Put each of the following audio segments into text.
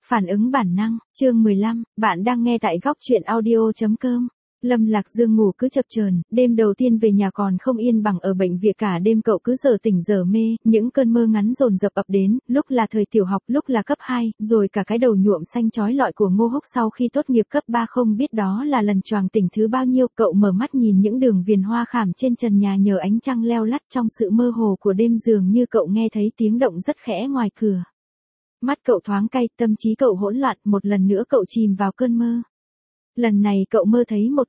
Phản ứng bản năng, chương 15, bạn đang nghe tại góc truyện audio.com. Lâm Lạc Dương ngủ cứ chập chờn, đêm đầu tiên về nhà còn không yên bằng ở bệnh viện, cả đêm cậu cứ giờ tỉnh giờ mê, những cơn mơ ngắn dồn dập ập đến, lúc là thời tiểu học, lúc là cấp 2, rồi cả cái đầu nhuộm xanh chói lọi của Ngô Húc sau khi tốt nghiệp cấp 3 không biết đó là lần choàng tỉnh thứ bao nhiêu. Cậu mở mắt nhìn những đường viền hoa khảm trên trần nhà nhờ ánh trăng leo lắt, trong sự mơ hồ của đêm dường như cậu nghe thấy tiếng động rất khẽ ngoài cửa. Mắt cậu thoáng cay, tâm trí cậu hỗn loạn, một lần nữa cậu chìm vào cơn mơ. Lần này cậu mơ thấy một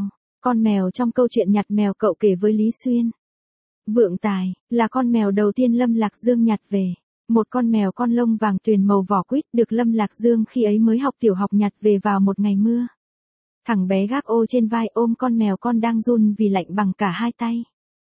con mèo trong câu chuyện nhặt mèo cậu kể với Lý Xuyên. Vượng Tài, là con mèo đầu tiên Lâm Lạc Dương nhặt về. Một con mèo con lông vàng tuyền màu vỏ quýt được Lâm Lạc Dương khi ấy mới học tiểu học nhặt về vào một ngày mưa. Thằng bé gác ô trên vai ôm con mèo con đang run vì lạnh bằng cả hai tay.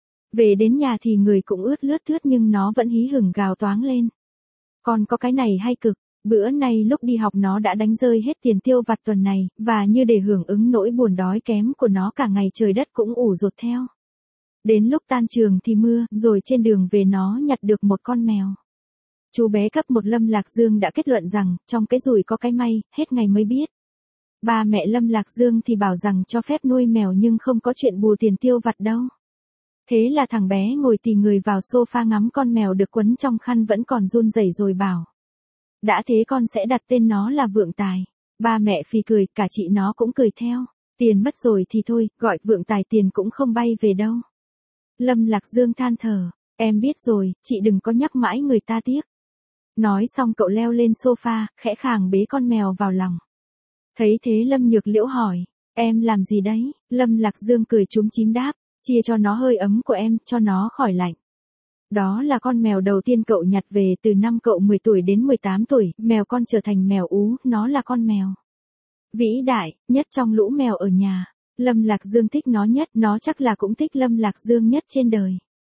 Về đến nhà thì người cũng ướt lướt thướt nhưng nó vẫn hí hửng gào toáng lên. Con có cái này hay cực, bữa nay lúc đi học nó đã đánh rơi hết tiền tiêu vặt tuần này, và như để hưởng ứng nỗi buồn đói kém của nó cả ngày trời đất cũng ủ rột theo. Đến lúc tan trường thì mưa, rồi trên đường về nó nhặt được một con mèo. Chú bé cấp 1 Lâm Lạc Dương đã kết luận rằng, trong cái rủi có cái may, hết ngày mới biết. Ba mẹ Lâm Lạc Dương thì bảo rằng cho phép nuôi mèo nhưng không có chuyện bù tiền tiêu vặt đâu. Thế là thằng bé ngồi tì người vào sofa ngắm con mèo được quấn trong khăn vẫn còn run rẩy rồi bảo. Đã thế con sẽ đặt tên nó là Vượng Tài. Ba mẹ phì cười, cả chị nó cũng cười theo. Tiền mất rồi thì thôi, gọi Vượng Tài tiền cũng không bay về đâu. Lâm Lạc Dương than thở, em biết rồi, chị đừng có nhắc mãi người ta tiếc. Nói xong cậu leo lên sofa, khẽ khàng bế con mèo vào lòng. Thấy thế Lâm Nhược Liễu hỏi, em làm gì đấy? Lâm Lạc Dương cười chúm chím đáp, chia cho nó hơi ấm của em, cho nó khỏi lạnh. Đó là con mèo đầu tiên cậu nhặt về từ năm cậu 10 tuổi đến 18 tuổi, mèo con trở thành mèo ú, nó là con mèo vĩ đại, nhất trong lũ mèo ở nhà. Lâm Lạc Dương thích nó nhất, nó chắc là cũng thích Lâm Lạc Dương nhất trên đời.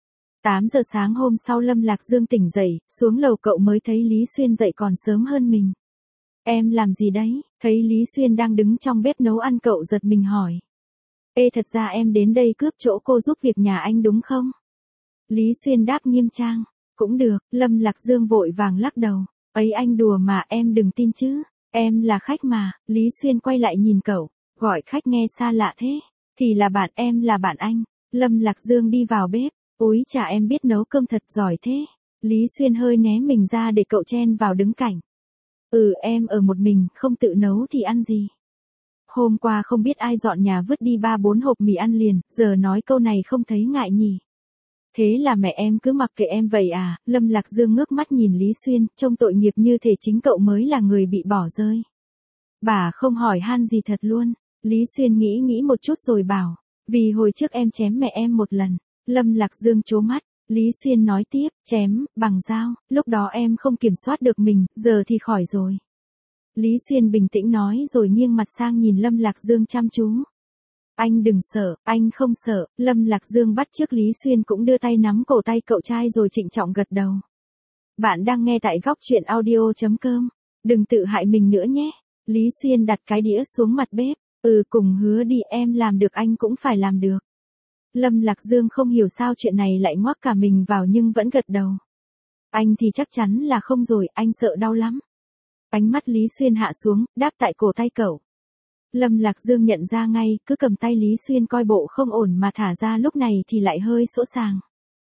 8 giờ sáng hôm sau Lâm Lạc Dương tỉnh dậy, xuống lầu cậu mới thấy Lý Xuyên dậy còn sớm hơn mình. Em làm gì đấy? Thấy Lý Xuyên đang đứng trong bếp nấu ăn cậu giật mình hỏi. Ê, thật ra em đến đây cướp chỗ cô giúp việc nhà anh đúng không? Lý Xuyên đáp nghiêm trang. Cũng được, Lâm Lạc Dương vội vàng lắc đầu. Ấy anh đùa mà, em đừng tin chứ. Em là khách mà. Lý Xuyên quay lại nhìn cậu. Gọi khách nghe xa lạ thế. Thì là bạn em, là bạn anh. Lâm Lạc Dương đi vào bếp. Úi chà, em biết nấu cơm thật giỏi thế. Lý Xuyên hơi né mình ra để cậu chen vào đứng cạnh. Em ở một mình, không tự nấu thì ăn gì. Hôm qua không biết ai dọn nhà vứt đi 3-4 hộp mì ăn liền, giờ nói câu này không thấy ngại nhỉ. Thế là mẹ em cứ mặc kệ em vậy à? Lâm Lạc Dương ngước mắt nhìn Lý Xuyên, trông tội nghiệp như thể chính cậu mới là người bị bỏ rơi. Bà không hỏi han gì thật luôn. Lý Xuyên nghĩ một chút rồi bảo, vì hồi trước em chém mẹ em một lần. Lâm Lạc Dương trố mắt. Lý Xuyên nói tiếp, chém, bằng dao, lúc đó em không kiểm soát được mình, giờ thì khỏi rồi. Lý Xuyên bình tĩnh nói rồi nghiêng mặt sang nhìn Lâm Lạc Dương chăm chú. Anh đừng sợ, anh không sợ. Lâm Lạc Dương bắt chước Lý Xuyên cũng đưa tay nắm cổ tay cậu trai rồi trịnh trọng gật đầu. Bạn đang nghe tại góc truyện audio.com. Đừng tự hại mình nữa nhé. Lý Xuyên đặt cái đĩa xuống mặt bếp. Cùng hứa đi, em làm được anh cũng phải làm được. Lâm Lạc Dương không hiểu sao chuyện này lại ngoác cả mình vào nhưng vẫn gật đầu. Anh thì chắc chắn là không rồi, anh sợ đau lắm. Ánh mắt Lý Xuyên hạ xuống, đáp tại cổ tay cậu. Lâm Lạc Dương nhận ra ngay, cứ cầm tay Lý Xuyên coi bộ không ổn mà thả ra lúc này thì lại hơi sỗ sàng.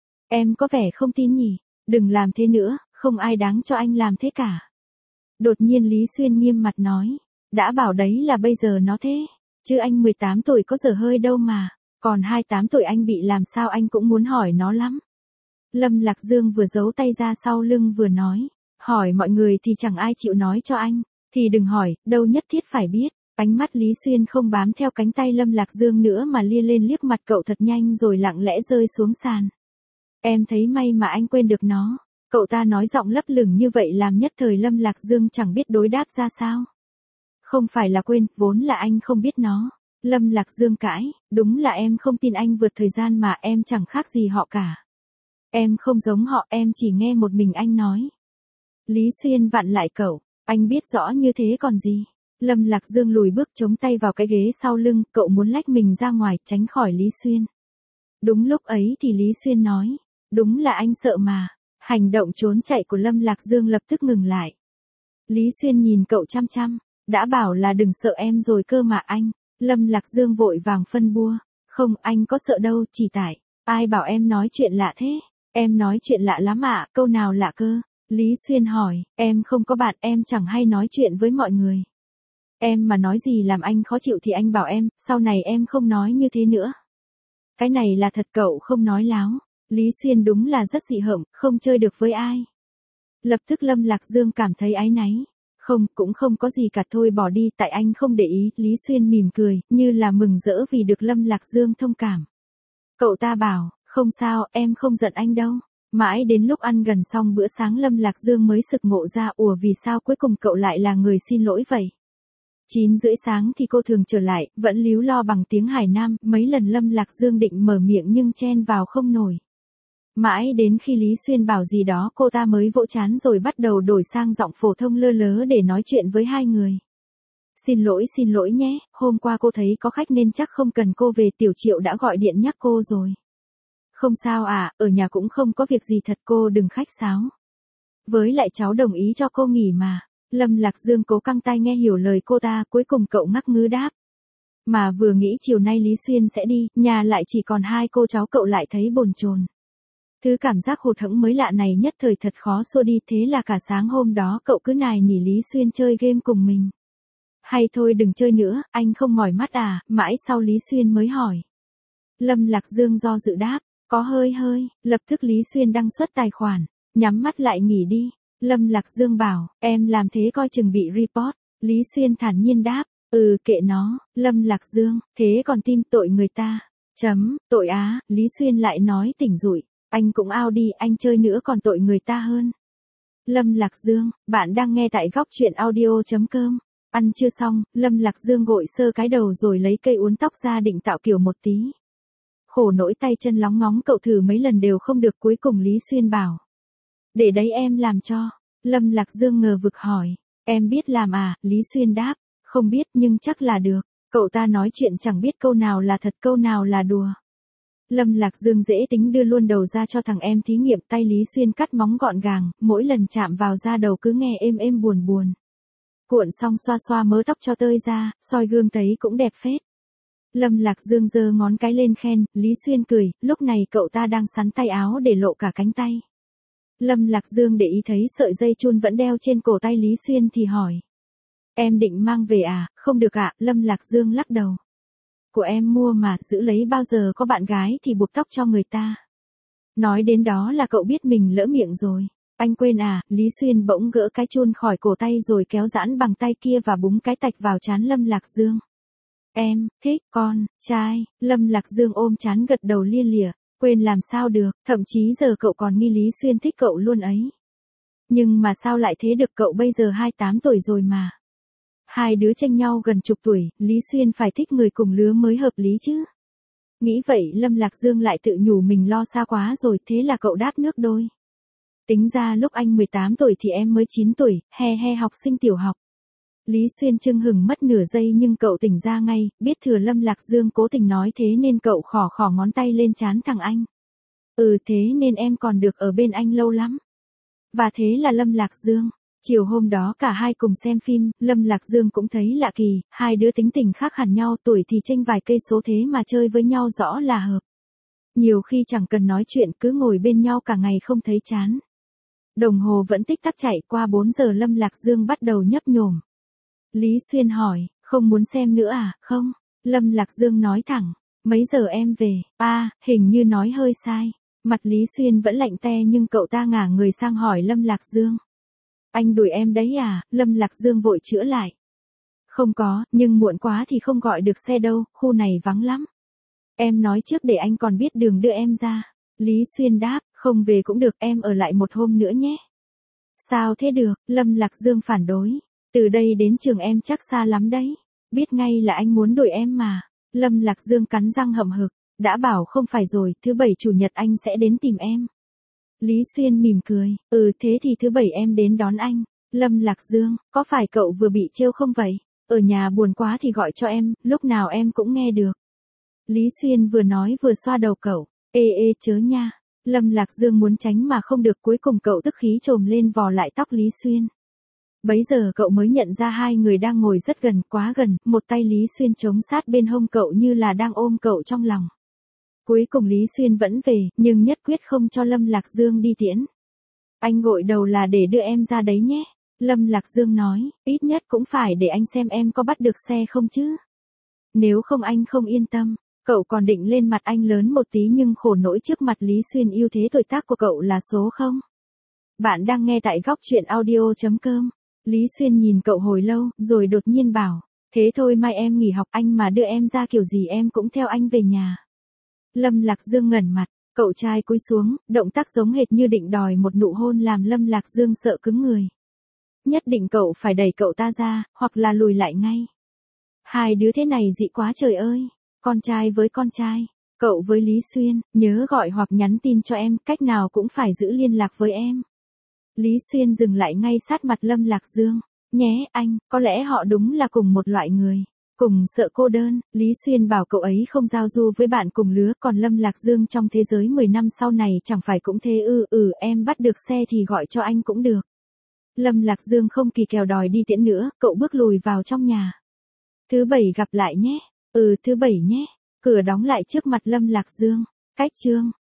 Em có vẻ không tin nhỉ, đừng làm thế nữa, không ai đáng cho anh làm thế cả. Đột nhiên Lý Xuyên nghiêm mặt nói, đã bảo đấy là bây giờ nó thế, chứ anh 18 tuổi có dở hơi đâu mà, còn 28 tuổi anh bị làm sao anh cũng muốn hỏi nó lắm. Lâm Lạc Dương vừa giấu tay ra sau lưng vừa nói, hỏi mọi người thì chẳng ai chịu nói cho anh, thì đừng hỏi, đâu nhất thiết phải biết. Ánh mắt Lý Xuyên không bám theo cánh tay Lâm Lạc Dương nữa mà lia lên liếc mặt cậu thật nhanh rồi lặng lẽ rơi xuống sàn. Em thấy may mà anh quên được nó. Cậu ta nói giọng lấp lửng như vậy làm nhất thời Lâm Lạc Dương chẳng biết đối đáp ra sao. Không phải là quên, vốn là anh không biết nó. Lâm Lạc Dương cãi, đúng là em không tin anh vượt thời gian mà em chẳng khác gì họ cả. Em không giống họ, em chỉ nghe một mình anh nói. Lý Xuyên vặn lại cậu, anh biết rõ như thế còn gì. Lâm Lạc Dương lùi bước chống tay vào cái ghế sau lưng, cậu muốn lách mình ra ngoài, tránh khỏi Lý Xuyên. Đúng lúc ấy thì Lý Xuyên nói, đúng là anh sợ mà. Hành động trốn chạy của Lâm Lạc Dương lập tức ngừng lại. Lý Xuyên nhìn cậu chăm chăm, đã bảo là đừng sợ em rồi cơ mà anh. Lâm Lạc Dương vội vàng phân bua, không anh có sợ đâu, chỉ tại, ai bảo em nói chuyện lạ thế, em nói chuyện lạ lắm ạ, câu nào lạ cơ? Lý Xuyên hỏi, em không có bạn, em chẳng hay nói chuyện với mọi người. Em mà nói gì làm anh khó chịu thì anh bảo em, sau này em không nói như thế nữa. Cái này là thật cậu không nói láo. Lý Xuyên đúng là rất dị hợm, không chơi được với ai. Lập tức Lâm Lạc Dương cảm thấy áy náy. Không, cũng không có gì cả thôi bỏ đi, tại anh không để ý. Lý Xuyên mỉm cười, như là mừng rỡ vì được Lâm Lạc Dương thông cảm. Cậu ta bảo, không sao, em không giận anh đâu. Mãi đến lúc ăn gần xong bữa sáng Lâm Lạc Dương mới sực ngộ ra, ủa vì sao cuối cùng cậu lại là người xin lỗi vậy. 9:30 sáng thì cô thường trở lại, vẫn líu lo bằng tiếng Hải Nam, mấy lần Lâm Lạc Dương định mở miệng nhưng chen vào không nổi. Mãi đến khi Lý Xuyên bảo gì đó cô ta mới vỗ chán rồi bắt đầu đổi sang giọng phổ thông lơ lớ để nói chuyện với hai người. Xin lỗi nhé, hôm qua cô thấy có khách nên chắc không cần cô về, Tiểu Triệu đã gọi điện nhắc cô rồi. Không sao à, ở nhà cũng không có việc gì thật, cô đừng khách sáo. Với lại cháu đồng ý cho cô nghỉ mà. Lâm Lạc Dương cố căng tai nghe hiểu lời cô ta, cuối cùng cậu ngắc ngứ đáp. Mà vừa nghĩ chiều nay Lý Xuyên sẽ đi, nhà lại chỉ còn hai cô cháu, cậu lại thấy bồn chồn. Thứ cảm giác hụt hẫng mới lạ này nhất thời thật khó xua đi, thế là cả sáng hôm đó cậu cứ nài nỉ Lý Xuyên chơi game cùng mình. Hay thôi đừng chơi nữa, anh không mỏi mắt à, mãi sau Lý Xuyên mới hỏi. Lâm Lạc Dương do dự đáp, có hơi, lập tức Lý Xuyên đăng xuất tài khoản, nhắm mắt lại nghỉ đi. Lâm Lạc Dương bảo, em làm thế coi chừng bị report. Lý Xuyên thản nhiên đáp, kệ nó. Lâm Lạc Dương, thế còn tim tội người ta. Tội á, Lý Xuyên lại nói tỉnh rủi. Anh cũng ao đi, anh chơi nữa còn tội người ta hơn. Lâm Lạc Dương, bạn đang nghe tại góc truyện audio.com. Ăn chưa xong, Lâm Lạc Dương gội sơ cái đầu rồi lấy cây uốn tóc ra định tạo kiểu một tí. Khổ nỗi tay chân lóng ngóng cậu thử mấy lần đều không được, cuối cùng Lý Xuyên bảo. Để đấy em làm cho. Lâm Lạc Dương ngờ vực hỏi. Em biết làm à, Lý Xuyên đáp. Không biết nhưng chắc là được. Cậu ta nói chuyện chẳng biết câu nào là thật câu nào là đùa. Lâm Lạc Dương dễ tính đưa luôn đầu ra cho thằng em thí nghiệm, tay Lý Xuyên cắt móng gọn gàng, mỗi lần chạm vào da đầu cứ nghe êm buồn. Cuộn xong xoa xoa mớ tóc cho tơi ra, soi gương thấy cũng đẹp phết. Lâm Lạc Dương giơ ngón cái lên khen, Lý Xuyên cười, lúc này cậu ta đang xắn tay áo để lộ cả cánh tay. Lâm Lạc Dương để ý thấy sợi dây chun vẫn đeo trên cổ tay Lý Xuyên thì hỏi. Em định mang về à, không được ạ, Lâm Lạc Dương lắc đầu. Của em mua mà, giữ lấy bao giờ có bạn gái thì buộc tóc cho người ta. Nói đến đó là cậu biết mình lỡ miệng rồi. Anh quên à, Lý Xuyên bỗng gỡ cái chun khỏi cổ tay rồi kéo giãn bằng tay kia và búng cái tạch vào trán Lâm Lạc Dương. Em, thích, con, trai, Lâm Lạc Dương ôm trán gật đầu lia lịa. Quên làm sao được, thậm chí giờ cậu còn nghi Lý Xuyên thích cậu luôn ấy. Nhưng mà sao lại thế được, cậu bây giờ 28 tuổi rồi mà. Hai đứa chênh nhau gần chục tuổi, Lý Xuyên phải thích người cùng lứa mới hợp lý chứ. Nghĩ vậy Lâm Lạc Dương lại tự nhủ mình lo xa quá rồi, thế là cậu đáp nước đôi. Tính ra lúc anh 18 tuổi thì em mới 9 tuổi, he học sinh tiểu học. Lý Xuyên chưng hửng mất nửa giây nhưng cậu tỉnh ra ngay, biết thừa Lâm Lạc Dương cố tình nói thế nên cậu khỏ ngón tay lên trán thằng anh. Thế nên em còn được ở bên anh lâu lắm. Và thế là Lâm Lạc Dương. Chiều hôm đó cả hai cùng xem phim, Lâm Lạc Dương cũng thấy lạ kỳ, hai đứa tính tình khác hẳn nhau, tuổi thì chênh vài cây số thế mà chơi với nhau rõ là hợp. Nhiều khi chẳng cần nói chuyện cứ ngồi bên nhau cả ngày không thấy chán. Đồng hồ vẫn tích tắc chạy qua 4 giờ Lâm Lạc Dương bắt đầu nhấp nhổm. Lý Xuyên hỏi, không muốn xem nữa à, không? Lâm Lạc Dương nói thẳng, mấy giờ em về? Hình như nói hơi sai. Mặt Lý Xuyên vẫn lạnh te nhưng cậu ta ngả người sang hỏi Lâm Lạc Dương. Anh đuổi em đấy à, Lâm Lạc Dương vội chữa lại. Không có, nhưng muộn quá thì không gọi được xe đâu, khu này vắng lắm. Em nói trước để anh còn biết đường đưa em ra. Lý Xuyên đáp, không về cũng được, em ở lại một hôm nữa nhé. Sao thế được, Lâm Lạc Dương phản đối. Từ đây đến trường em chắc xa lắm đấy. Biết ngay là anh muốn đuổi em mà. Lâm Lạc Dương cắn răng hậm hực. Đã bảo không phải rồi, thứ bảy chủ nhật anh sẽ đến tìm em. Lý Xuyên mỉm cười, thế thì thứ bảy em đến đón anh. Lâm Lạc Dương, có phải cậu vừa bị trêu không vậy? Ở nhà buồn quá thì gọi cho em, lúc nào em cũng nghe được. Lý Xuyên vừa nói vừa xoa đầu cậu, chớ nha. Lâm Lạc Dương muốn tránh mà không được, cuối cùng cậu tức khí trồm lên vò lại tóc Lý Xuyên. Bấy giờ cậu mới nhận ra hai người đang ngồi rất gần, quá gần, một tay Lý Xuyên chống sát bên hông cậu như là đang ôm cậu trong lòng. Cuối cùng Lý Xuyên vẫn về, nhưng nhất quyết không cho Lâm Lạc Dương đi tiễn. Anh gội đầu là để đưa em ra đấy nhé. Lâm Lạc Dương nói, ít nhất cũng phải để anh xem em có bắt được xe không chứ. Nếu không anh không yên tâm. Cậu còn định lên mặt anh lớn một tí nhưng khổ nỗi trước mặt Lý Xuyên ưu thế tuổi tác của cậu là số 0. Bạn đang nghe tại góc chuyện audio.com. Lý Xuyên nhìn cậu hồi lâu, rồi đột nhiên bảo, thế thôi mai em nghỉ học, anh mà đưa em ra kiểu gì em cũng theo anh về nhà. Lâm Lạc Dương ngẩn mặt, cậu trai cúi xuống, động tác giống hệt như định đòi một nụ hôn làm Lâm Lạc Dương sợ cứng người. Nhất định cậu phải đẩy cậu ta ra, hoặc là lùi lại ngay. Hai đứa thế này dị quá trời ơi. Con trai với con trai, cậu với Lý Xuyên, nhớ gọi hoặc nhắn tin cho em, cách nào cũng phải giữ liên lạc với em. Lý Xuyên dừng lại ngay sát mặt Lâm Lạc Dương. Nhé anh, có lẽ họ đúng là cùng một loại người. Cùng sợ cô đơn, Lý Xuyên bảo cậu ấy không giao du với bạn cùng lứa, còn Lâm Lạc Dương trong thế giới 10 năm sau này chẳng phải cũng thế em bắt được xe thì gọi cho anh cũng được. Lâm Lạc Dương không kỳ kèo đòi đi tiễn nữa, cậu bước lùi vào trong nhà. Thứ 7 gặp lại nhé. Thứ 7 nhé. Cửa đóng lại trước mặt Lâm Lạc Dương. Cách chương